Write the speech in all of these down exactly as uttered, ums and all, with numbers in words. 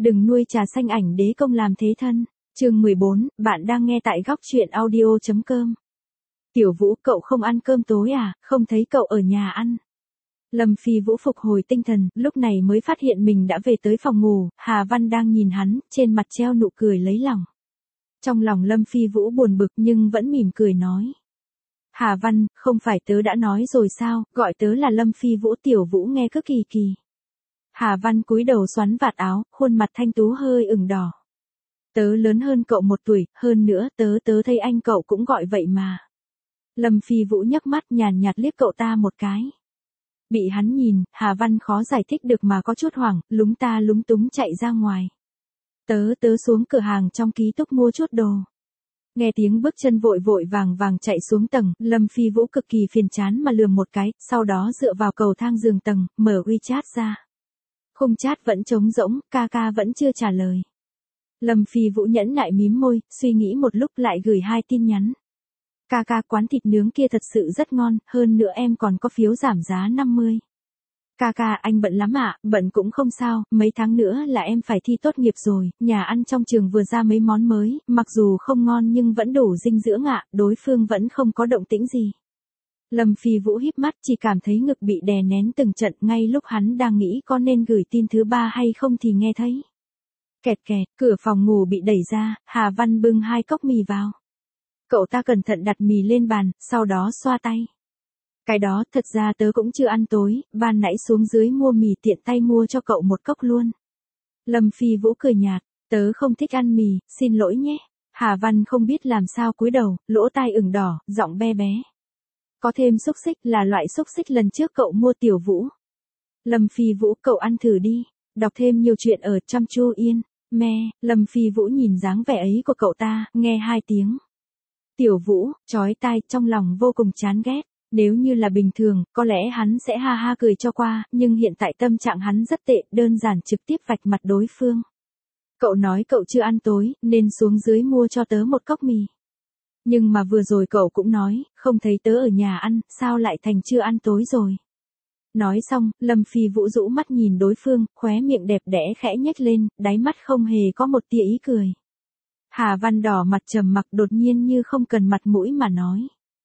đừng nuôi trà xanh ảnh đế công làm thế thân. Chương mười bốn, bạn đang nghe tại góc truyện audio chấm com. Tiểu Vũ, cậu không ăn cơm tối à, không thấy cậu ở nhà ăn. Lâm Phi Vũ phục hồi tinh thần, lúc này mới phát hiện mình đã về tới phòng ngủ, Hà Văn đang nhìn hắn, trên mặt treo nụ cười lấy lòng. Trong lòng Lâm Phi Vũ buồn bực nhưng vẫn mỉm cười nói. Hà Văn, không phải tớ đã nói rồi sao, gọi tớ là Lâm Phi Vũ. Tiểu Vũ nghe cứ kỳ kỳ. Hà Văn cúi đầu xoắn vạt áo, khuôn mặt thanh tú hơi ửng đỏ. Tớ lớn hơn cậu một tuổi, hơn nữa tớ tớ thấy anh cậu cũng gọi vậy mà. Lâm Phi Vũ nhấc mắt nhàn nhạt liếc cậu ta một cái. Bị hắn nhìn, Hà Văn khó giải thích được mà có chút hoảng, lúng ta lúng túng chạy ra ngoài. Tớ tớ xuống cửa hàng trong ký túc mua chút đồ. Nghe tiếng bước chân vội vội vàng vàng chạy xuống tầng, Lâm Phi Vũ cực kỳ phiền chán mà lườm một cái, sau đó dựa vào cầu thang giường tầng, mở WeChat ra. Khung chat vẫn trống rỗng, ca ca vẫn chưa trả lời. Lâm Phi Vũ nhẫn nại mím môi, suy nghĩ một lúc lại gửi hai tin nhắn. Ca ca, quán thịt nướng kia thật sự rất ngon, hơn nữa em còn có phiếu giảm giá năm mươi. Ca ca, anh bận lắm ạ, à? Bận cũng không sao, mấy tháng nữa là em phải thi tốt nghiệp rồi, nhà ăn trong trường vừa ra mấy món mới, mặc dù không ngon nhưng vẫn đủ dinh dưỡng ạ, à? Đối phương vẫn không có động tĩnh gì. Lâm Phi Vũ híp mắt, chỉ cảm thấy ngực bị đè nén từng trận, ngay lúc hắn đang nghĩ có nên gửi tin thứ ba hay không thì nghe thấy. Kẹt kẹt, cửa phòng ngủ bị đẩy ra, Hà Văn bưng hai cốc mì vào. Cậu ta cẩn thận đặt mì lên bàn, sau đó xoa tay. Cái đó, thật ra tớ cũng chưa ăn tối, ban nãy xuống dưới mua mì tiện tay mua cho cậu một cốc luôn. Lâm Phi Vũ cười nhạt, tớ không thích ăn mì, xin lỗi nhé. Hà Văn không biết làm sao cúi đầu, lỗ tai ửng đỏ, giọng be bé. Có thêm xúc xích, là loại xúc xích lần trước cậu mua. Tiểu Vũ. Lâm Phi Vũ, cậu ăn thử đi, đọc thêm nhiều chuyện ở Chăm Chu Yên. Me, Lâm Phi Vũ nhìn dáng vẻ ấy của cậu ta, nghe hai tiếng. Tiểu Vũ, chói tai, trong lòng vô cùng chán ghét. Nếu như là bình thường, có lẽ hắn sẽ ha ha cười cho qua, nhưng hiện tại tâm trạng hắn rất tệ, đơn giản trực tiếp vạch mặt đối phương. Cậu nói cậu chưa ăn tối, nên xuống dưới mua cho tớ một cốc mì. Nhưng mà vừa rồi cậu cũng nói, không thấy tớ ở nhà ăn, sao lại thành chưa ăn tối rồi. Nói xong, Lâm Phi Vũ rũ mắt nhìn đối phương, khóe miệng đẹp đẽ khẽ nhếch lên, đáy mắt không hề có một tia ý cười. Hà Văn đỏ mặt trầm mặc, đột nhiên như không cần mặt mũi mà nói.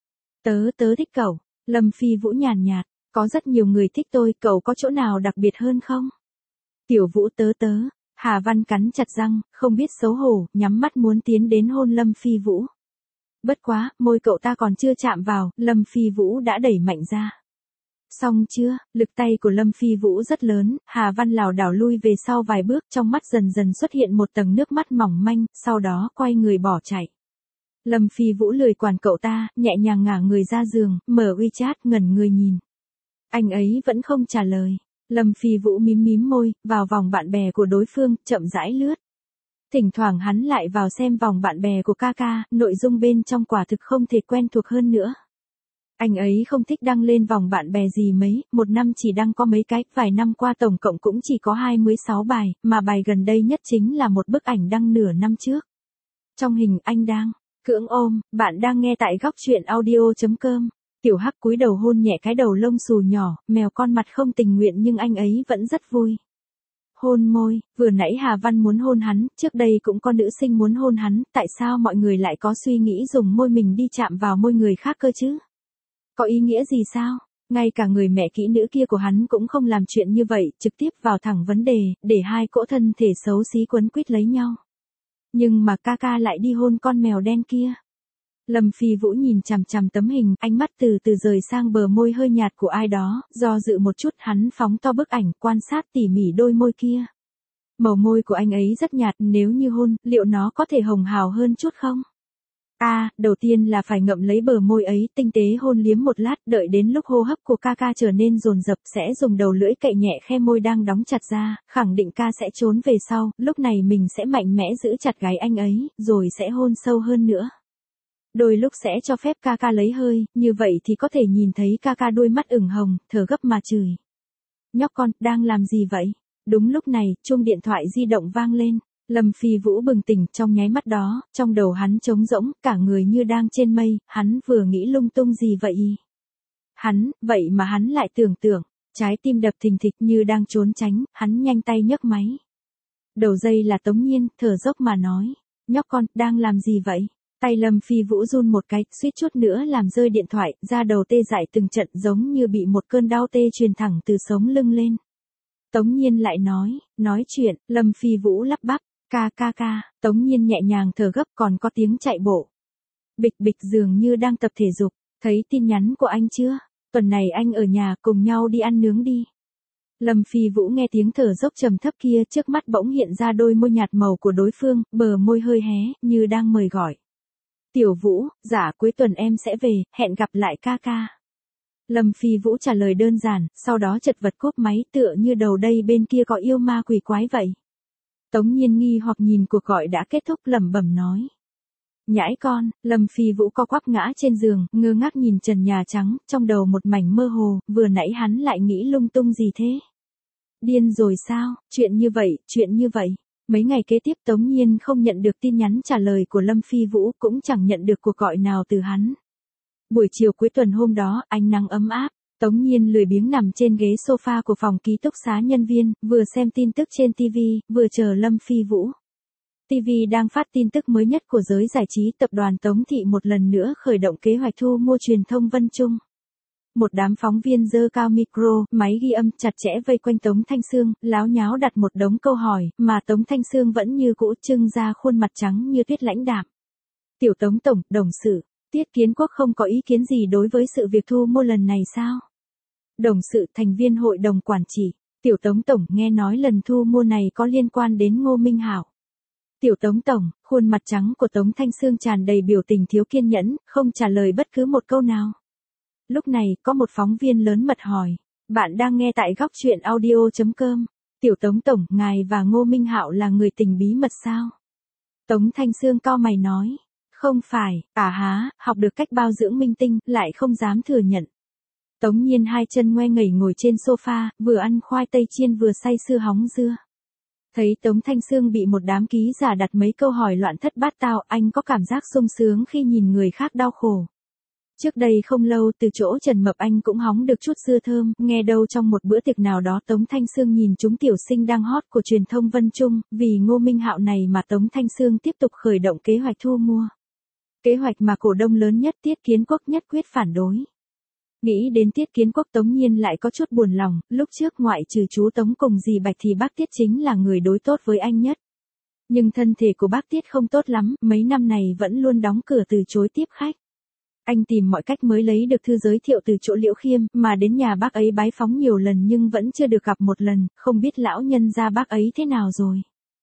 Tớ tớ thích cậu. Lâm Phi Vũ nhàn nhạt, có rất nhiều người thích tôi, cậu có chỗ nào đặc biệt hơn không? Tiểu Vũ, tớ tớ. Hà Văn cắn chặt răng, không biết xấu hổ, nhắm mắt muốn tiến đến hôn Lâm Phi Vũ. Bất quá, môi cậu ta còn chưa chạm vào, Lâm Phi Vũ đã đẩy mạnh ra. Xong chưa, lực tay của Lâm Phi Vũ rất lớn, Hà Văn lảo đảo lui về sau vài bước, trong mắt dần dần xuất hiện một tầng nước mắt mỏng manh, sau đó quay người bỏ chạy. Lâm Phi Vũ lười quản cậu ta, nhẹ nhàng ngả người ra giường, mở WeChat, ngẩn người nhìn. Anh ấy vẫn không trả lời. Lâm Phi Vũ mím mím môi, vào vòng bạn bè của đối phương, chậm rãi lướt. Thỉnh thoảng hắn lại vào xem vòng bạn bè của ca ca, nội dung bên trong quả thực không thể quen thuộc hơn nữa. Anh ấy không thích đăng lên vòng bạn bè gì mấy, một năm chỉ đăng có mấy cái, vài năm qua tổng cộng cũng chỉ có hai mươi sáu bài, mà bài gần đây nhất chính là một bức ảnh đăng nửa năm trước. Trong hình anh đang cưỡng ôm, bạn đang nghe tại góc truyện audio chấm com. Tiểu Hắc cúi đầu hôn nhẹ cái đầu lông xù nhỏ, mèo con mặt không tình nguyện nhưng anh ấy vẫn rất vui. Hôn môi, vừa nãy Hà Văn muốn hôn hắn, trước đây cũng có nữ sinh muốn hôn hắn, tại sao mọi người lại có suy nghĩ dùng môi mình đi chạm vào môi người khác cơ chứ? Có ý nghĩa gì sao? Ngay cả người mẹ kỹ nữ kia của hắn cũng không làm chuyện như vậy, trực tiếp vào thẳng vấn đề, để hai cỗ thân thể xấu xí quấn quýt lấy nhau. Nhưng mà ca ca lại đi hôn con mèo đen kia. Lâm Phi Vũ nhìn chằm chằm tấm hình, ánh mắt từ từ rời sang bờ môi hơi nhạt của ai đó, do dự một chút hắn phóng to bức ảnh, quan sát tỉ mỉ đôi môi kia. Màu môi của anh ấy rất nhạt, nếu như hôn, liệu nó có thể hồng hào hơn chút không? A, à, đầu tiên là phải ngậm lấy bờ môi ấy, tinh tế hôn liếm một lát, đợi đến lúc hô hấp của ca ca trở nên dồn dập, sẽ dùng đầu lưỡi cạy nhẹ khe môi đang đóng chặt ra, khẳng định ca sẽ trốn về sau, lúc này mình sẽ mạnh mẽ giữ chặt gáy anh ấy, rồi sẽ hôn sâu hơn nữa. Đôi lúc sẽ cho phép ca ca lấy hơi, như vậy thì có thể nhìn thấy ca ca đôi mắt ửng hồng, thở gấp mà chửi. Nhóc con, đang làm gì vậy? Đúng lúc này, chuông điện thoại di động vang lên. Lâm Phi Vũ bừng tỉnh, trong nháy mắt đó, trong đầu hắn trống rỗng, cả người như đang trên mây, hắn vừa nghĩ lung tung gì vậy? Hắn, vậy mà hắn lại tưởng tượng, trái tim đập thình thịch như đang trốn tránh, hắn nhanh tay nhấc máy. Đầu dây là Tống Nhiên, thở dốc mà nói. Nhóc con, đang làm gì vậy? Tay Lâm Phi Vũ run một cái, suýt chút nữa làm rơi điện thoại, da đầu tê dại từng trận giống như bị một cơn đau tê truyền thẳng từ sống lưng lên. Tống Nhiên lại nói, nói chuyện, Lâm Phi Vũ lắp bắp, ca ca ca, Tống Nhiên nhẹ nhàng thở gấp còn có tiếng chạy bộ. Bịch bịch dường như đang tập thể dục, thấy tin nhắn của anh chưa? Tuần này anh ở nhà cùng nhau đi ăn nướng đi. Lâm Phi Vũ nghe tiếng thở dốc trầm thấp kia, trước mắt bỗng hiện ra đôi môi nhạt màu của đối phương, bờ môi hơi hé, như đang mời gọi. Tiểu Vũ, dạ cuối tuần em sẽ về, hẹn gặp lại ca ca. Lâm Phi Vũ trả lời đơn giản, sau đó chật vật cúp máy tựa như đầu đây bên kia có yêu ma quỷ quái vậy. Tống Nhiên nghi hoặc nhìn cuộc gọi đã kết thúc lẩm bẩm nói. Nhãi con, Lâm Phi Vũ co quắp ngã trên giường, ngơ ngác nhìn trần nhà trắng, trong đầu một mảnh mơ hồ, vừa nãy hắn lại nghĩ lung tung gì thế? Điên rồi sao, chuyện như vậy, chuyện như vậy. Mấy ngày kế tiếp Tống Nhiên không nhận được tin nhắn trả lời của Lâm Phi Vũ, cũng chẳng nhận được cuộc gọi nào từ hắn. Buổi chiều cuối tuần hôm đó, ánh nắng ấm áp, Tống Nhiên lười biếng nằm trên ghế sofa của phòng ký túc xá nhân viên, vừa xem tin tức trên ti vi, vừa chờ Lâm Phi Vũ. ti vi đang phát tin tức mới nhất của giới giải trí, tập đoàn Tống Thị một lần nữa khởi động kế hoạch thu mua truyền thông Vân Trung. Một đám phóng viên giơ cao micro, máy ghi âm chặt chẽ vây quanh Tống Thanh Sương, láo nháo đặt một đống câu hỏi, mà Tống Thanh Sương vẫn như cũ trưng ra khuôn mặt trắng như tuyết lãnh đạm. Tiểu Tống Tổng, đồng sự, Tiết Kiến Quốc không có ý kiến gì đối với sự việc thu mua lần này sao? Đồng sự, thành viên hội đồng quản trị, Tiểu Tống Tổng, nghe nói lần thu mua này có liên quan đến Ngô Minh Hạo. Tiểu Tống Tổng, khuôn mặt trắng của Tống Thanh Sương tràn đầy biểu tình thiếu kiên nhẫn, không trả lời bất cứ một câu nào. Lúc này, có một phóng viên lớn mật hỏi, bạn đang nghe tại góc truyện audio chấm com. Tiểu Tống Tổng, ngài và Ngô Minh Hạo là người tình bí mật sao? Tống Thanh Sương cau mày nói, không phải, à há, học được cách bao dưỡng minh tinh, lại không dám thừa nhận. Tống Nhiên hai chân ngoe ngẩy ngồi trên sofa, vừa ăn khoai tây chiên vừa say sưa hóng dưa. Thấy Tống Thanh Sương bị một đám ký giả đặt mấy câu hỏi loạn thất bát tao, anh có cảm giác sung sướng khi nhìn người khác đau khổ. Trước đây không lâu từ chỗ Trần Mập anh cũng hóng được chút dưa thơm, nghe đâu trong một bữa tiệc nào đó Tống Thanh Sương nhìn chúng tiểu sinh đang hot của truyền thông Vân Trung, vì Ngô Minh Hạo này mà Tống Thanh Sương tiếp tục khởi động kế hoạch thu mua. Kế hoạch mà cổ đông lớn nhất Tiết Kiến Quốc nhất quyết phản đối. Nghĩ đến Tiết Kiến Quốc Tống Nhiên lại có chút buồn lòng, lúc trước ngoại trừ chú Tống cùng dì Bạch thì bác Tiết chính là người đối tốt với anh nhất. Nhưng thân thể của bác Tiết không tốt lắm, mấy năm này vẫn luôn đóng cửa từ chối tiếp khách. Anh tìm mọi cách mới lấy được thư giới thiệu từ chỗ Liễu Khiêm, mà đến nhà bác ấy bái phóng nhiều lần nhưng vẫn chưa được gặp một lần, không biết lão nhân gia bác ấy thế nào rồi.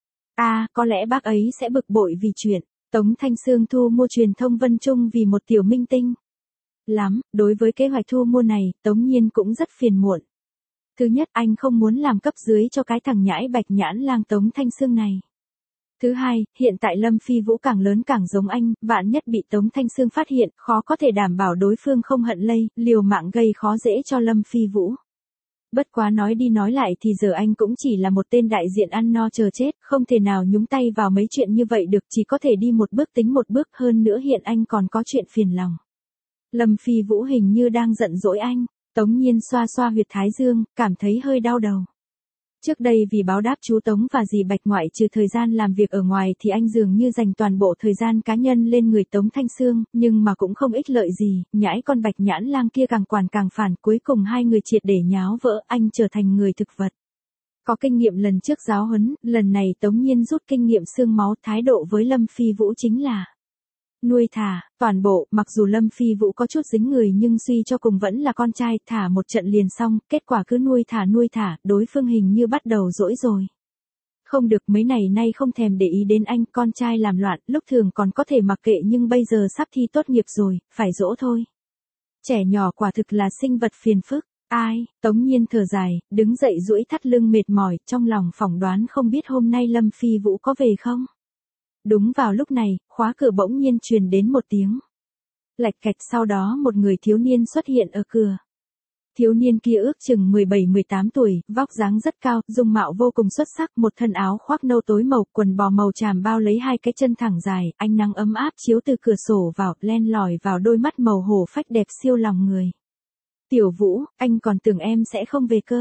À, có lẽ bác ấy sẽ bực bội vì chuyện Tống Thanh Sương thu mua truyền thông Vân Trung vì một tiểu minh tinh. Lắm, đối với kế hoạch thu mua này, Tống Nhiên cũng rất phiền muộn. Thứ nhất, anh không muốn làm cấp dưới cho cái thằng nhãi bạch nhãn lang Tống Thanh Sương này. Thứ hai, hiện tại Lâm Phi Vũ càng lớn càng giống anh, vạn nhất bị Tống Thanh Sương phát hiện, khó có thể đảm bảo đối phương không hận lây, liều mạng gây khó dễ cho Lâm Phi Vũ. Bất quá nói đi nói lại thì giờ anh cũng chỉ là một tên đại diện ăn no chờ chết, không thể nào nhúng tay vào mấy chuyện như vậy được, chỉ có thể đi một bước tính một bước, hơn nữa hiện anh còn có chuyện phiền lòng. Lâm Phi Vũ hình như đang giận dỗi anh, Tống Nhiên xoa xoa huyệt thái dương, cảm thấy hơi đau đầu. Trước đây vì báo đáp chú Tống và dì Bạch ngoại trừ thời gian làm việc ở ngoài thì anh dường như dành toàn bộ thời gian cá nhân lên người Tống Thanh Sương, nhưng mà cũng không ích lợi gì, nhãi con bạch nhãn lang kia càng quản càng phản, cuối cùng hai người triệt để nháo vỡ, anh trở thành người thực vật. Có kinh nghiệm lần trước giáo huấn, lần này Tống Nhiên rút kinh nghiệm xương máu, thái độ với Lâm Phi Vũ chính là nuôi thả, toàn bộ, mặc dù Lâm Phi Vũ có chút dính người nhưng suy cho cùng vẫn là con trai, thả một trận liền xong, kết quả cứ nuôi thả nuôi thả, đối phương hình như bắt đầu dỗi rồi. Không được, mấy này nay không thèm để ý đến anh, con trai làm loạn, lúc thường còn có thể mặc kệ nhưng bây giờ sắp thi tốt nghiệp rồi, phải dỗ thôi. Trẻ nhỏ quả thực là sinh vật phiền phức, ai, Tống Nhiên thở dài, đứng dậy duỗi thắt lưng mệt mỏi, trong lòng phỏng đoán không biết hôm nay Lâm Phi Vũ có về không. Đúng vào lúc này, khóa cửa bỗng nhiên truyền đến một tiếng lạch cạch, sau đó một người thiếu niên xuất hiện ở cửa. Thiếu niên kia ước chừng mười bảy mười tám tuổi, vóc dáng rất cao, dung mạo vô cùng xuất sắc, một thân áo khoác nâu tối màu, quần bò màu tràm bao lấy hai cái chân thẳng dài, ánh nắng ấm áp chiếu từ cửa sổ vào, len lỏi vào đôi mắt màu hổ phách đẹp siêu lòng người. Tiểu Vũ, anh còn tưởng em sẽ không về cơ.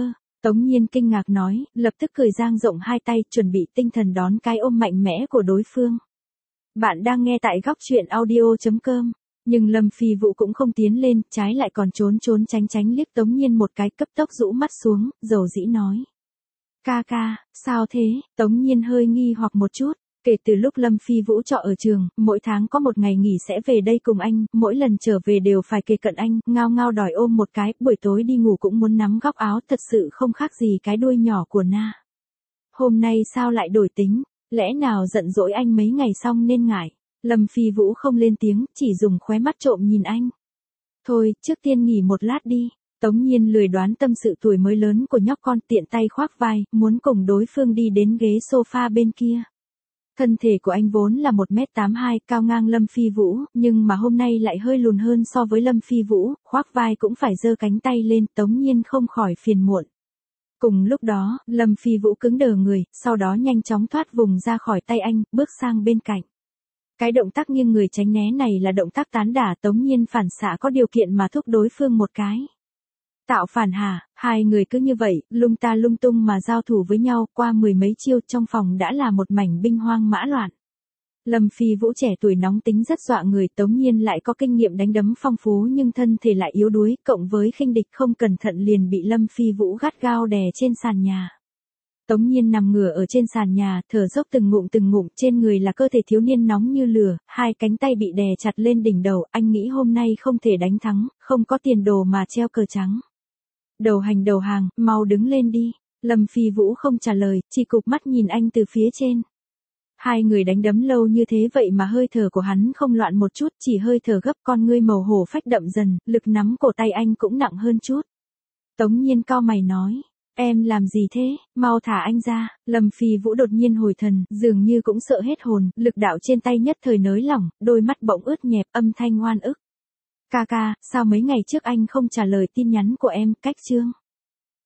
Tống Nhiên kinh ngạc nói, lập tức cười dang rộng hai tay, chuẩn bị tinh thần đón cái ôm mạnh mẽ của đối phương. Bạn đang nghe tại góc chuyện audio chấm com. Nhưng Lâm Phi Vũ cũng không tiến lên, trái lại còn trốn trốn tránh tránh liếc Tống Nhiên một cái, cấp tốc rũ mắt xuống, dầu dĩ nói. Ca ca, sao thế? Tống Nhiên hơi nghi hoặc một chút. Kể từ lúc Lâm Phi Vũ trọ ở trường, mỗi tháng có một ngày nghỉ sẽ về đây cùng anh, mỗi lần trở về đều phải kề cận anh, ngao ngao đòi ôm một cái, buổi tối đi ngủ cũng muốn nắm góc áo, thật sự không khác gì cái đuôi nhỏ của Na. Hôm nay sao lại đổi tính, lẽ nào giận dỗi anh mấy ngày xong nên ngại? Lâm Phi Vũ không lên tiếng, chỉ dùng khóe mắt trộm nhìn anh. Thôi, trước tiên nghỉ một lát đi. Tống Nhiên lười đoán tâm sự tuổi mới lớn của nhóc con, tiện tay khoác vai, muốn cùng đối phương đi đến ghế sofa bên kia. Thân thể của anh vốn là một mét tám mươi hai, cao ngang Lâm Phi Vũ, nhưng mà hôm nay lại hơi lùn hơn so với Lâm Phi Vũ, khoác vai cũng phải giơ cánh tay lên, Tống Nhiên không khỏi phiền muộn. Cùng lúc đó, Lâm Phi Vũ cứng đờ người, sau đó nhanh chóng thoát vùng ra khỏi tay anh, bước sang bên cạnh. Cái động tác nghiêng người tránh né này là động tác tán đả, Tống Nhiên phản xạ có điều kiện mà thúc đối phương một cái. Tạo phản hả? Hai người cứ như vậy, lung ta lung tung mà giao thủ với nhau, qua mười mấy chiêu trong phòng đã là một mảnh binh hoang mã loạn. Lâm Phi Vũ trẻ tuổi nóng tính rất dọa người, Tống Nhiên lại có kinh nghiệm đánh đấm phong phú nhưng thân thể lại yếu đuối, cộng với khinh địch không cẩn thận liền bị Lâm Phi Vũ gắt gao đè trên sàn nhà. Tống Nhiên nằm ngửa ở trên sàn nhà, thở dốc từng ngụm từng ngụm, trên người là cơ thể thiếu niên nóng như lửa, hai cánh tay bị đè chặt lên đỉnh đầu, anh nghĩ hôm nay không thể đánh thắng, không có tiền đồ mà treo cờ trắng. Đầu hành đầu hàng, mau đứng lên đi. Lâm Phi Vũ không trả lời, chỉ cụp mắt nhìn anh từ phía trên. Hai người đánh đấm lâu như thế vậy mà hơi thở của hắn không loạn một chút, chỉ hơi thở gấp, con ngươi màu hổ phách đậm dần, lực nắm cổ tay anh cũng nặng hơn chút. Tống Nhiên cau mày nói, em làm gì thế, mau thả anh ra. Lâm Phi Vũ đột nhiên hồi thần, dường như cũng sợ hết hồn, lực đạo trên tay nhất thời nới lỏng, đôi mắt bỗng ướt nhẹp, âm thanh ngoan ức. Ca ca, sao mấy ngày trước anh không trả lời tin nhắn của em, cách chương?